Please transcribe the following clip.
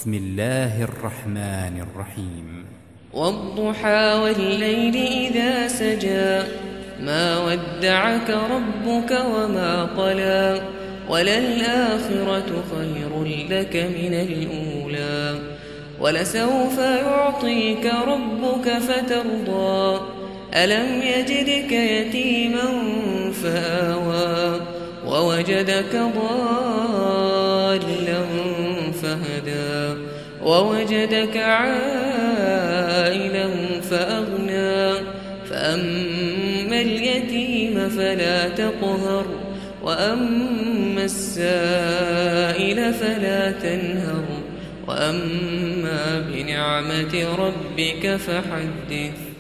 بسم الله الرحمن الرحيم والضحى والليل إذا سجى ما ودعك ربك وما قلى وللآخرة خير لك من الأولى ولسوف يعطيك ربك فترضى ألم يجدك يتيما فآوى ووجدك ضالا فهدى ووجدك عائلا فأغنى فأما اليتيم فلا تقهر وأما السائل فلا تنهر وأما بنعمة ربك فحدث.